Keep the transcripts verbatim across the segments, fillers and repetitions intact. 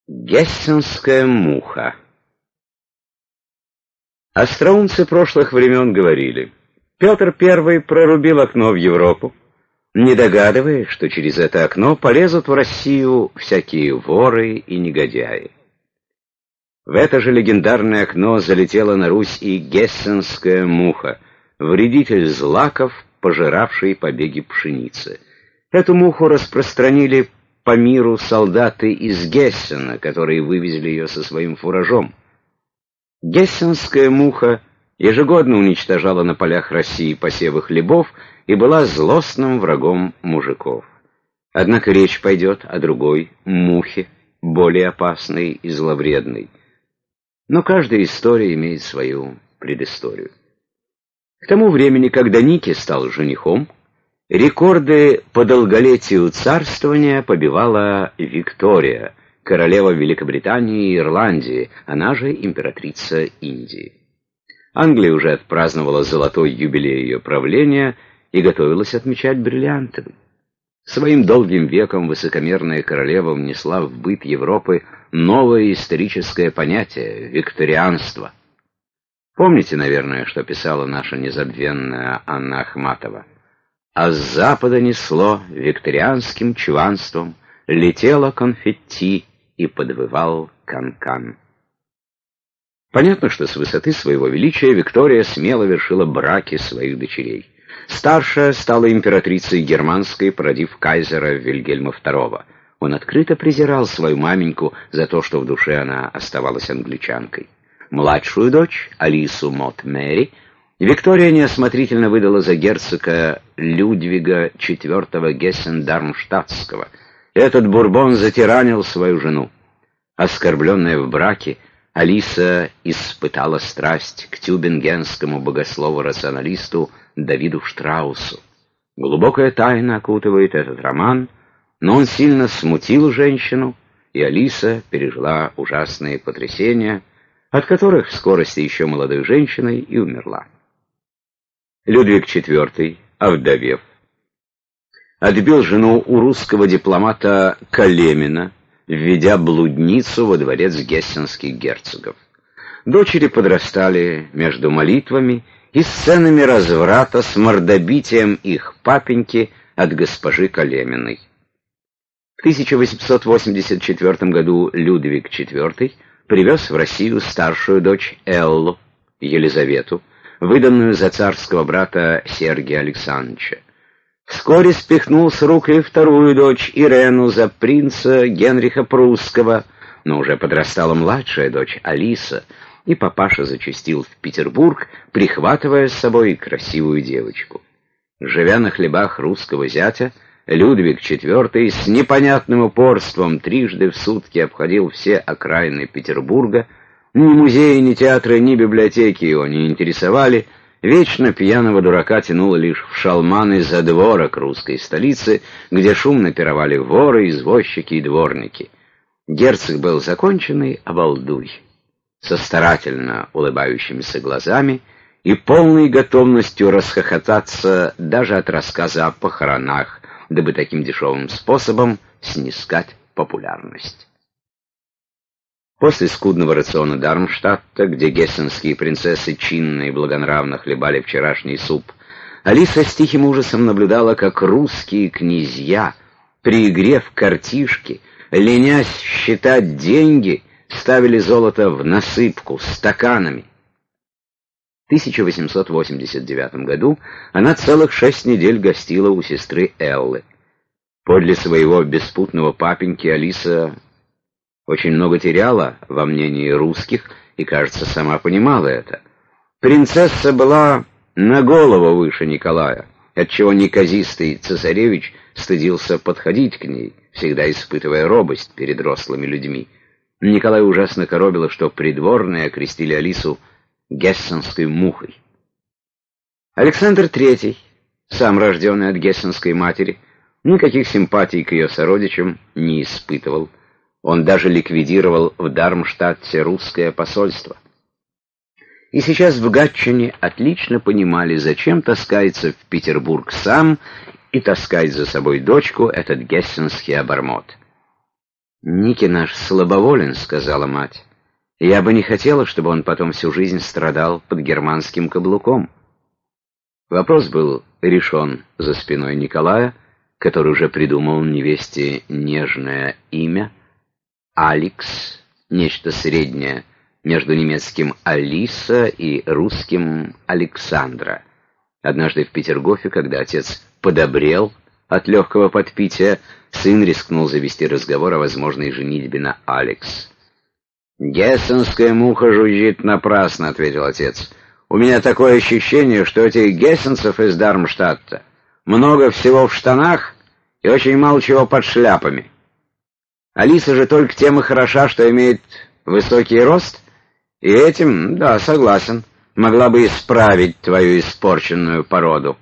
Гессенская муха. Остроумцы прошлых времен говорили: Петр Первый прорубил окно в Европу, не догадываясь, что через это окно полезут в Россию всякие воры и негодяи. В это же легендарное окно залетела на Русь и гессенская муха, вредитель злаков, пожиравший побеги пшеницы. Эту муху распространили по миру солдаты из Гессена, которые вывезли ее со своим фуражом. Гессенская муха ежегодно уничтожала на полях России посевы хлебов и была злостным врагом мужиков. Однако речь пойдет о другой мухе, более опасной и зловредной. Но каждая история имеет свою предысторию. К тому времени, когда Ники стал женихом, рекорды по долголетию царствования побивала Виктория, королева Великобритании и Ирландии, она же императрица Индии. Англия уже отпраздновала золотой юбилей ее правления и готовилась отмечать бриллиантовый. Своим долгим веком высокомерная королева внесла в быт Европы новое историческое понятие — викторианство. Помните, наверное, что писала наша незабвенная Анна Ахматова? А с запада несло викторианским чванством, летело конфетти и подвывал канкан. Понятно, что с высоты своего величия Виктория смело вершила браки своих дочерей. Старшая стала императрицей германской, породив кайзера Вильгельма Второго. Он открыто презирал свою маменьку за то, что в душе она оставалась англичанкой. Младшую дочь, Алису Мот Мэри, Виктория неосмотрительно выдала за герцога Людвига Четвертого Гессен-Дармштадтского. Этот бурбон затиранил свою жену. Оскорбленная в браке, Алиса испытала страсть к тюбингенскому богослову-рационалисту Давиду Штраусу. Глубокая тайна окутывает этот роман, но он сильно смутил женщину, и Алиса пережила ужасные потрясения, от которых в скорости еще молодой женщиной и умерла. Людвиг Четвертый, овдовев, отбил жену у русского дипломата Калемина, введя блудницу во дворец гессенских герцогов. Дочери подрастали между молитвами и сценами разврата с мордобитием их папеньки от госпожи Калеминой. В тысяча восемьсот восемьдесят четвёртом году Людвиг Четвертый привез в Россию старшую дочь Эллу, Елизавету, выданную за царского брата Сергия Александровича. Вскоре спихнул с рук и вторую дочь Ирену за принца Генриха Прусского, но уже подрастала младшая дочь Алиса, и папаша зачастил в Петербург, прихватывая с собой красивую девочку. Живя на хлебах русского зятя, Людвиг Четвертый с непонятным упорством трижды в сутки обходил все окраины Петербурга. Ни музеи, ни театры, ни библиотеки его не интересовали. Вечно пьяного дурака тянуло лишь в шалманы задворок русской столицы, где шумно пировали воры, извозчики и дворники. Герцог был законченный обалдуй, со старательно улыбающимися глазами и полной готовностью расхохотаться даже от рассказа о похоронах, дабы таким дешевым способом снискать популярность. После скудного рациона Дармштадта, где гессенские принцессы чинно и благонравно хлебали вчерашний суп, Алиса с тихим ужасом наблюдала, как русские князья, приигрев картишки, ленясь считать деньги, ставили золото в насыпку стаканами. В тысяча восемьсот восемьдесят девятом году она целых шесть недель гостила у сестры Эллы. Подле своего беспутного папеньки Алиса очень много теряла во мнении русских и, кажется, сама понимала это. Принцесса была на голову выше Николая, отчего неказистый цесаревич стыдился подходить к ней, всегда испытывая робость перед рослыми людьми. Николай ужасно коробило, что придворные окрестили Алису гессенской мухой. Александр Третий, сам рожденный от гессенской матери, никаких симпатий к ее сородичам не испытывал. Он даже ликвидировал в Дармштадте русское посольство. И сейчас в Гатчине отлично понимали, зачем таскается в Петербург сам и таскает за собой дочку этот гессенский обормот. «Ники наш слабоволен», — сказала мать. «Я бы не хотела, чтобы он потом всю жизнь страдал под германским каблуком». Вопрос был решен за спиной Николая, который уже придумал невесте нежное имя — Алекс, нечто среднее между немецким Алиса и русским Александра. Однажды в Петергофе, когда отец подобрел от легкого подпития, сын рискнул завести разговор о возможной женитьбе на Алекс. «Гессенская муха жужжит напрасно», — ответил отец. «У меня такое ощущение, что этих гессенцев из Дармштадта много всего в штанах и очень мало чего под шляпами. Алиса же только тем и хороша, что имеет высокий рост, и этим, да, согласен, могла бы исправить твою испорченную породу».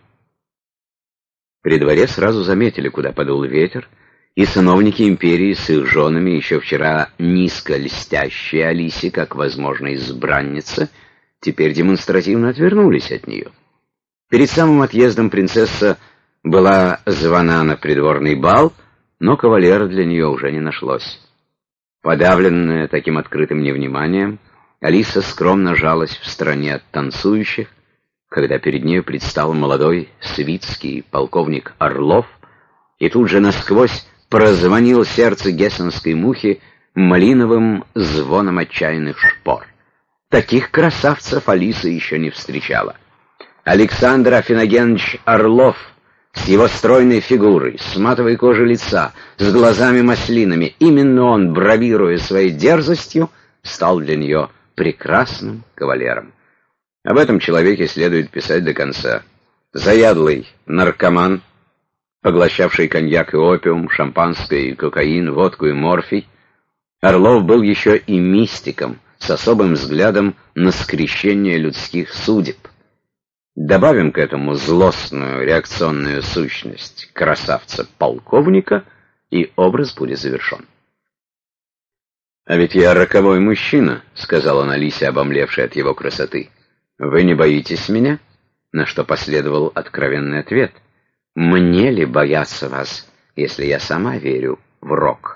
При дворе сразу заметили, куда подул ветер, и сановники империи с их женами, еще вчера низко льстящие Алисе, как возможной избраннице, теперь демонстративно отвернулись от нее. Перед самым отъездом принцесса была звана на придворный бал, но кавалера для нее уже не нашлось. Подавленная таким открытым невниманием, Алиса скромно жалась в стороне от танцующих, когда перед нею предстал молодой свитский полковник Орлов, и тут же насквозь прозвонил сердце гессенской мухи малиновым звоном отчаянных шпор. Таких красавцев Алиса еще не встречала. Александр Афиногенович Орлов с его стройной фигурой, с матовой кожей лица, с глазами-маслинами, именно он, бравируя своей дерзостью, стал для нее прекрасным кавалером. Об этом человеке следует писать до конца. Заядлый наркоман, поглощавший коньяк и опиум, шампанское и кокаин, водку и морфий, Орлов был еще и мистиком, с особым взглядом на скрещение людских судеб. Добавим к этому злостную реакционную сущность красавца-полковника, и образ будет завершен. «А ведь я роковой мужчина», — сказал он Алисе, обомлевшей от его красоты. «Вы не боитесь меня?» На что последовал откровенный ответ. «Мне ли бояться вас, если я сама верю в рок?»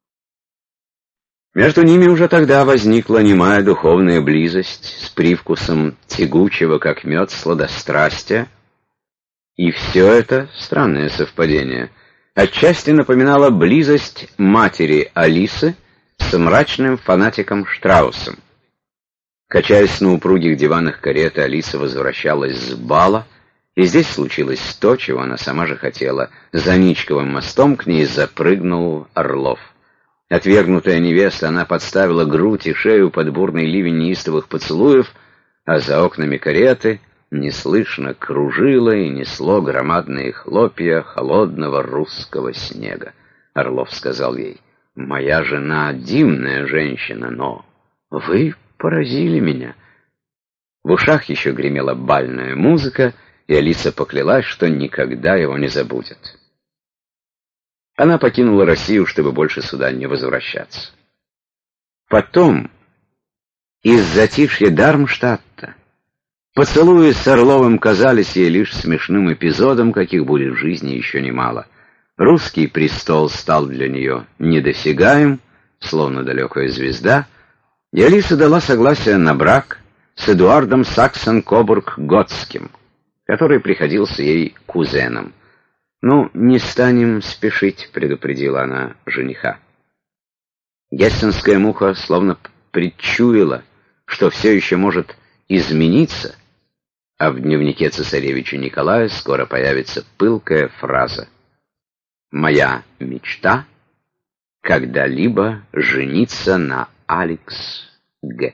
Между ними уже тогда возникла немая духовная близость с привкусом тягучего, как мед, сладострастия. И все это, странное совпадение, отчасти напоминало близость матери Алисы с мрачным фанатиком Штраусом. Качаясь на упругих диванах кареты, Алиса возвращалась с бала, и здесь случилось то, чего она сама же хотела. За Ничковым мостом к ней запрыгнул Орлов. Отвергнутая невеста, она подставила грудь и шею под бурный ливень неистовых поцелуев, а за окнами кареты неслышно кружило и несло громадные хлопья холодного русского снега. Орлов сказал ей: «Моя жена дивная женщина, но вы поразили меня». В ушах еще гремела бальная музыка, и Алиса поклялась, что никогда его не забудет. Она покинула Россию, чтобы больше сюда не возвращаться. Потом, из затишья Дармштадта, поцелуи с Орловым казались ей лишь смешным эпизодом, каких будет в жизни еще немало. Русский престол стал для нее недосягаем, словно далекая звезда, и Алиса дала согласие на брак с Эдуардом Саксон-Кобург-Готским, который приходился ей кузеном. «Ну, не станем спешить», — предупредила она жениха. Гессенская муха словно предчуяла, что все еще может измениться, а в дневнике цесаревича Николая скоро появится пылкая фраза: «Моя мечта — когда-либо жениться на Алекс Г».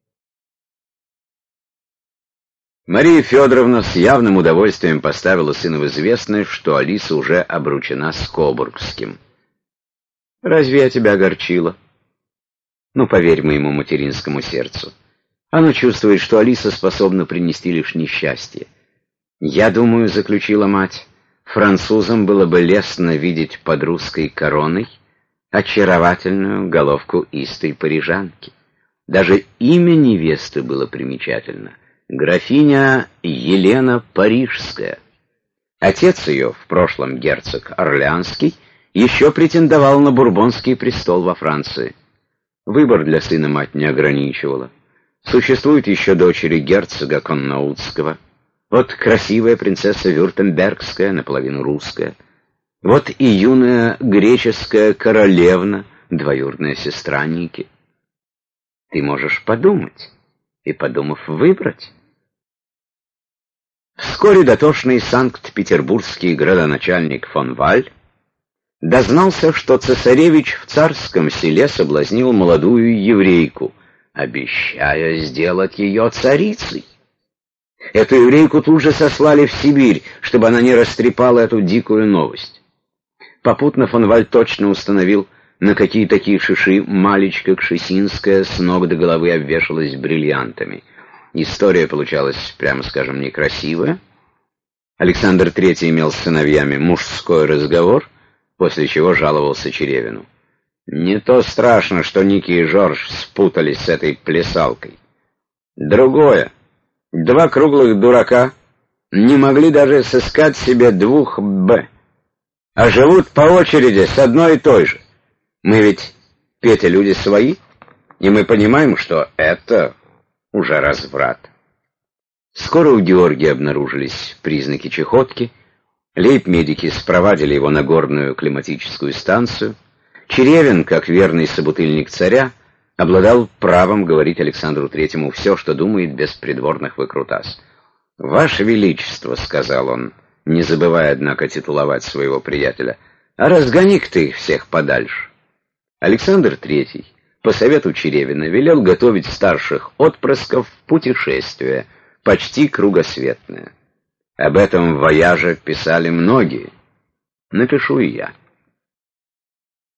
Мария Федоровна с явным удовольствием поставила сыну в известность, что Алиса уже обручена с Кобургским. «Разве я тебя огорчила?» «Ну, поверь моему материнскому сердцу. Оно чувствует, что Алиса способна принести лишь несчастье. Я думаю, — заключила мать, — французам было бы лестно видеть под русской короной очаровательную головку истой парижанки. Даже имя невесты было примечательно — графиня Елена Парижская. Отец ее, в прошлом герцог Орлеанский, еще претендовал на бурбонский престол во Франции. Выбор для сына мать не ограничивала. Существуют еще дочери герцога Коннаутского. Вот красивая принцесса Вюртембергская, наполовину русская. Вот и юная греческая королевна, двоюродная сестра Ники. Ты можешь подумать, и, подумав, выбрать. Вскоре дотошный санкт-петербургский градоначальник фон Валь дознался, что цесаревич в Царском Селе соблазнил молодую еврейку, обещая сделать ее царицей. Эту еврейку тут же сослали в Сибирь, чтобы она не растрепала эту дикую новость. Попутно фон Валь точно установил, на какие такие шиши Малечка Кшесинская с ног до головы обвешалась бриллиантами. История получалась, прямо скажем, некрасивая. Александр Третий имел с сыновьями мужской разговор, после чего жаловался Черевину. Не то страшно, что Ники и Жорж спутались с этой плясалкой. Другое. Два круглых дурака не могли даже сыскать себе двух «Б», а живут по очереди с одной и той же. Мы ведь, Петя, люди свои, и мы понимаем, что это уже разврат. Скоро у Георгия обнаружились признаки чехотки, лейб-медики спровадили его на горную климатическую станцию. Черевин, как верный собутыльник царя, обладал правом говорить Александру Третьему все, что думает, без придворных выкрутас. «Ваше Величество», — сказал он, не забывая, однако, титуловать своего приятеля, — «а разгони-ка ты их всех подальше». Александр Третий, по совету Черевина, велел готовить старших отпрысков в путешествие, почти кругосветное. Об этом вояже писали многие. Напишу и я.